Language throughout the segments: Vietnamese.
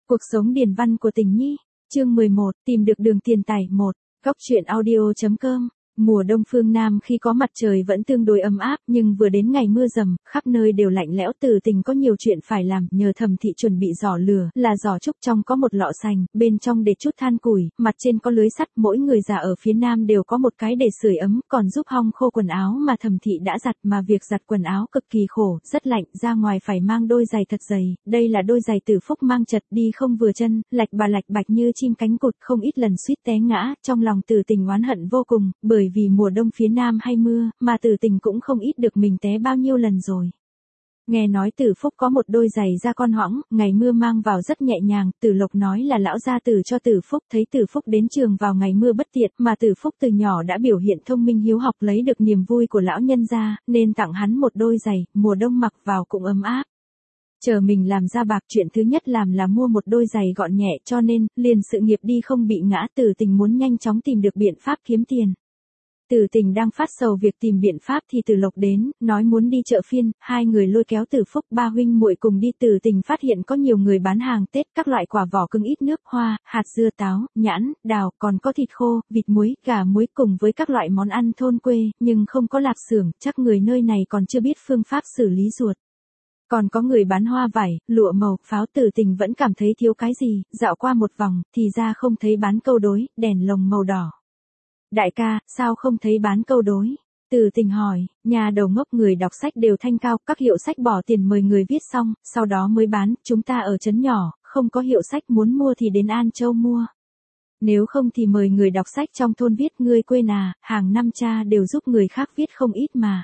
Cuộc sống điển văn của Tình Nhi, chương 11, tìm được đường tiền tài 1, góc truyện audio.com. Mùa đông phương Nam khi có mặt trời vẫn tương đối ấm áp, nhưng vừa đến ngày mưa rầm, khắp nơi đều lạnh lẽo. Từ Tình có nhiều chuyện phải làm, nhờ Thẩm Thị chuẩn bị giỏ lửa, là giỏ trúc, trong có một lọ sành, bên trong để chút than củi, mặt trên có lưới sắt. Mỗi người già ở phía Nam đều có một cái để sưởi ấm, còn giúp hong khô quần áo mà Thẩm Thị đã giặt, mà việc giặt quần áo cực kỳ khổ, rất lạnh, ra ngoài phải mang đôi giày thật dày. Đây là đôi giày Từ Phúc mang chật, đi không vừa chân, lạch bạch như chim cánh cụt, không ít lần suýt té ngã. Trong lòng Từ Tình oán hận vô cùng, bởi vì mùa đông phía Nam hay mưa, mà Từ Tình cũng không ít được mình té bao nhiêu lần rồi. Nghe nói Từ Phúc có một đôi giày da con hoãng, ngày mưa mang vào rất nhẹ nhàng. Từ Lộc nói là lão gia tử cho Từ Phúc, thấy Từ Phúc đến trường vào ngày mưa bất tiện, mà Từ Phúc từ nhỏ đã biểu hiện thông minh hiếu học, lấy được niềm vui của lão nhân gia, nên tặng hắn một đôi giày, mùa đông mặc vào cũng ấm áp. Chờ mình làm ra bạc, chuyện thứ nhất làm là mua một đôi giày gọn nhẹ, cho nên liền sự nghiệp đi không bị ngã. Từ Tình muốn nhanh chóng tìm được biện pháp kiếm tiền. Từ Tình đang phát sầu việc tìm biện pháp thì Từ Lộc đến, nói muốn đi chợ phiên. Hai người lôi kéo Từ Phúc, ba huynh muội cùng đi. Từ Tình phát hiện có nhiều người bán hàng Tết, các loại quả vỏ cứng ít nước, hoa, hạt dưa, táo, nhãn, đào, còn có thịt khô, vịt muối, gà muối cùng với các loại món ăn thôn quê, nhưng không có lạp xưởng, chắc người nơi này còn chưa biết phương pháp xử lý ruột. Còn có người bán hoa vải, lụa màu, pháo. Từ Tình vẫn cảm thấy thiếu cái gì, dạo qua một vòng, thì ra không thấy bán câu đối, đèn lồng màu đỏ. Đại ca, sao không thấy bán câu đối? Từ Tình hỏi. Nhà đầu ngốc, người đọc sách đều thanh cao, các hiệu sách bỏ tiền mời người viết xong, sau đó mới bán. Chúng ta ở trấn nhỏ, không có hiệu sách, muốn mua thì đến An Châu mua. Nếu không thì mời người đọc sách trong thôn viết. Ngươi quên à, hàng năm cha đều giúp người khác viết không ít mà.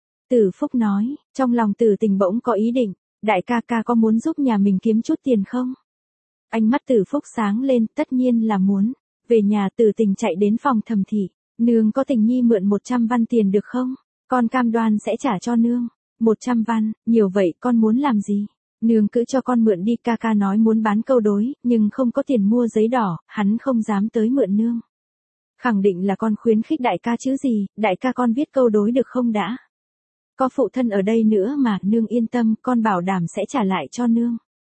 Từ Phúc nói. Trong lòng Từ Tình bỗng có ý định, đại ca có muốn giúp nhà mình kiếm chút tiền không? Ánh mắt Từ Phúc sáng lên, tất nhiên là muốn. Về nhà Từ Tình chạy đến phòng Thẩm Thị. Nương có Tình Nhi mượn 100 văn tiền được không? Con cam đoan sẽ trả cho nương. 100 văn, nhiều vậy, con muốn làm gì? Nương cứ cho con mượn đi. Ca nói muốn bán câu đối, nhưng không có tiền mua giấy đỏ, hắn không dám tới mượn nương. Khẳng định là con khuyến khích đại ca chứ gì. Đại ca con viết câu đối được không đã? Có phụ thân ở đây nữa mà, nương yên tâm, con bảo đảm sẽ trả lại cho nương.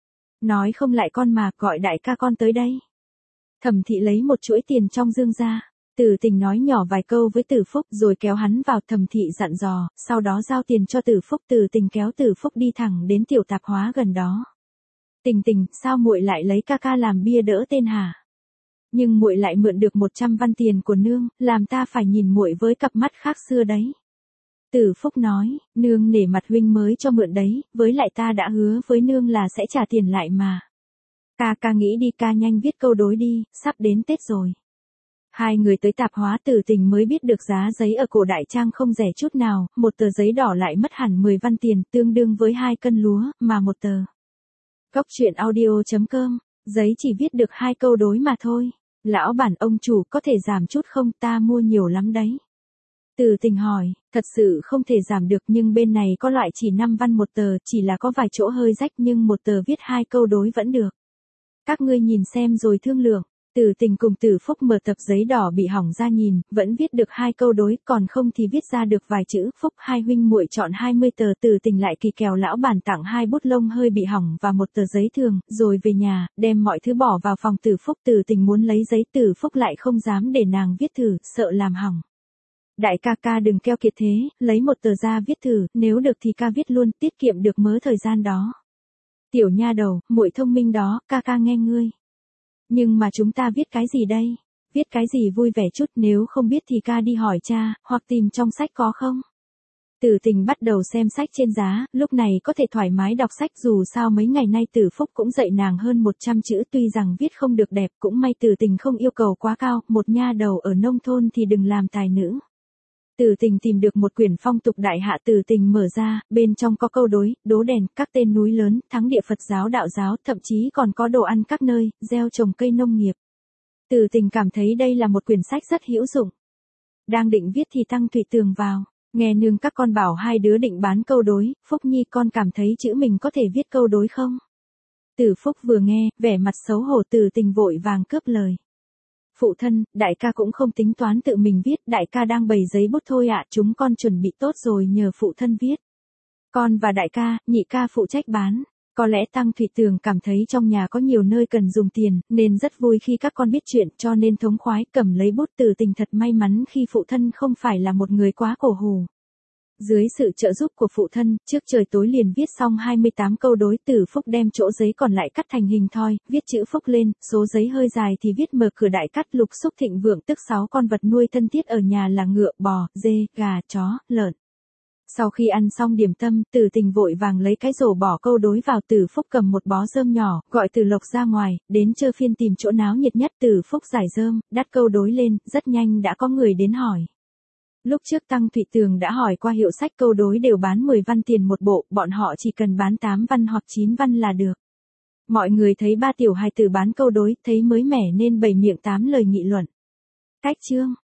Nói không lại con mà, gọi đại ca con tới đây. Thẩm Thị lấy một chuỗi tiền trong dương ra. Từ Tình nói nhỏ vài câu với Từ Phúc rồi kéo hắn vào. Thẩm Thị dặn dò, sau đó giao tiền cho Từ Phúc. Từ Tình kéo Từ Phúc đi thẳng đến tiểu tạp hóa gần đó. Tình, sao muội lại lấy ca làm bia đỡ tên hả? Nhưng muội lại mượn được 100 văn tiền của nương, làm ta phải nhìn muội với cặp mắt khác xưa đấy. Từ Phúc nói, nương nể mặt huynh mới cho mượn đấy, với lại ta đã hứa với nương là sẽ trả tiền lại mà. Ca nghĩ đi, ca nhanh viết câu đối đi, sắp đến Tết rồi. Hai người tới tạp hóa. Từ Tình mới biết được giá giấy ở cổ đại trang không rẻ chút nào, một tờ giấy đỏ lại mất hẳn 10 văn tiền, tương đương với 2 cân lúa, mà một tờ. Góc truyện audio.com, giấy chỉ viết được 2 câu đối mà thôi. Lão bản ông chủ có thể giảm chút không, ta mua nhiều lắm đấy. Từ Tình hỏi, thật sự không thể giảm được, nhưng bên này có loại chỉ 5 văn một tờ, chỉ là có vài chỗ hơi rách, nhưng một tờ viết 2 câu đối vẫn được. Các ngươi nhìn xem rồi thương lượng. Từ Tình cùng Từ Phúc mở tập giấy đỏ bị hỏng ra nhìn, vẫn viết được 2 câu đối, còn không thì viết ra được vài chữ. Phúc hai huynh muội chọn 20 tờ. Từ Tình lại kỳ kèo lão bản tặng 2 bút lông hơi bị hỏng và một tờ giấy thường, rồi về nhà, đem mọi thứ bỏ vào phòng Từ Phúc. Từ Tình muốn lấy giấy, Từ Phúc lại không dám để nàng viết thử, sợ làm hỏng. Đại ca đừng keo kiệt thế, lấy một tờ ra viết thử, nếu được thì ca viết luôn, tiết kiệm được mớ thời gian đó. Tiểu nha đầu, muội thông minh đó, ca nghe ngươi. Nhưng mà chúng ta viết cái gì đây? Viết cái gì vui vẻ chút, nếu không biết thì ca đi hỏi cha, hoặc tìm trong sách có không? Từ Tình bắt đầu xem sách trên giá, lúc này có thể thoải mái đọc sách, dù sao mấy ngày nay Từ Phúc cũng dạy nàng hơn 100 chữ, tuy rằng viết không được đẹp, cũng may Từ Tình không yêu cầu quá cao, một nha đầu ở nông thôn thì đừng làm tài nữ. Từ Tình tìm được một quyển phong tục đại hạ. Từ Tình mở ra, bên trong có câu đối, đố đèn, các tên núi lớn, thắng địa Phật giáo đạo giáo, thậm chí còn có đồ ăn các nơi, gieo trồng cây nông nghiệp. Từ Tình cảm thấy đây là một quyển sách rất hữu dụng. Đang định viết thì Tăng Thụy Tường vào, nghe nương các con bảo hai đứa định bán câu đối, Phúc Nhi con cảm thấy chữ mình có thể viết câu đối không? Từ Phúc vừa nghe, vẻ mặt xấu hổ. Từ Tình vội vàng cướp lời. Phụ thân, đại ca cũng không tính toán tự mình viết, đại ca đang bày giấy bút thôi ạ, chúng con chuẩn bị tốt rồi nhờ phụ thân viết. Con và đại ca, nhị ca phụ trách bán. Có lẽ Tăng Thụy Tường cảm thấy trong nhà có nhiều nơi cần dùng tiền, nên rất vui khi các con biết chuyện, cho nên thống khoái cầm lấy bút Từ Tình thật may mắn khi phụ thân không phải là một người quá cổ hủ. Dưới sự trợ giúp của phụ thân, trước trời tối liền viết xong 28 câu đối. Từ Phúc đem chỗ giấy còn lại cắt thành hình thoi, viết chữ Phúc lên, số giấy hơi dài thì viết mở cửa đại cát lục xúc thịnh vượng, tức 6 con vật nuôi thân thiết ở nhà là ngựa, bò, dê, gà, chó, lợn. Sau khi ăn xong điểm tâm, Từ Tình vội vàng lấy cái rổ bỏ câu đối vào. Từ Phúc cầm một bó rơm nhỏ, gọi Từ Lộc ra ngoài, đến trưa phiên tìm chỗ náo nhiệt nhất. Từ Phúc giải rơm, đắt câu đối lên, rất nhanh đã có người đến hỏi. Lúc trước Tăng Thụy Tường đã hỏi qua hiệu sách câu đối đều bán 10 văn tiền một bộ, bọn họ chỉ cần bán 8 văn hoặc 9 văn là được. Mọi người thấy ba tiểu hài tử bán câu đối, thấy mới mẻ nên bày miệng tám lời nghị luận. Cách chương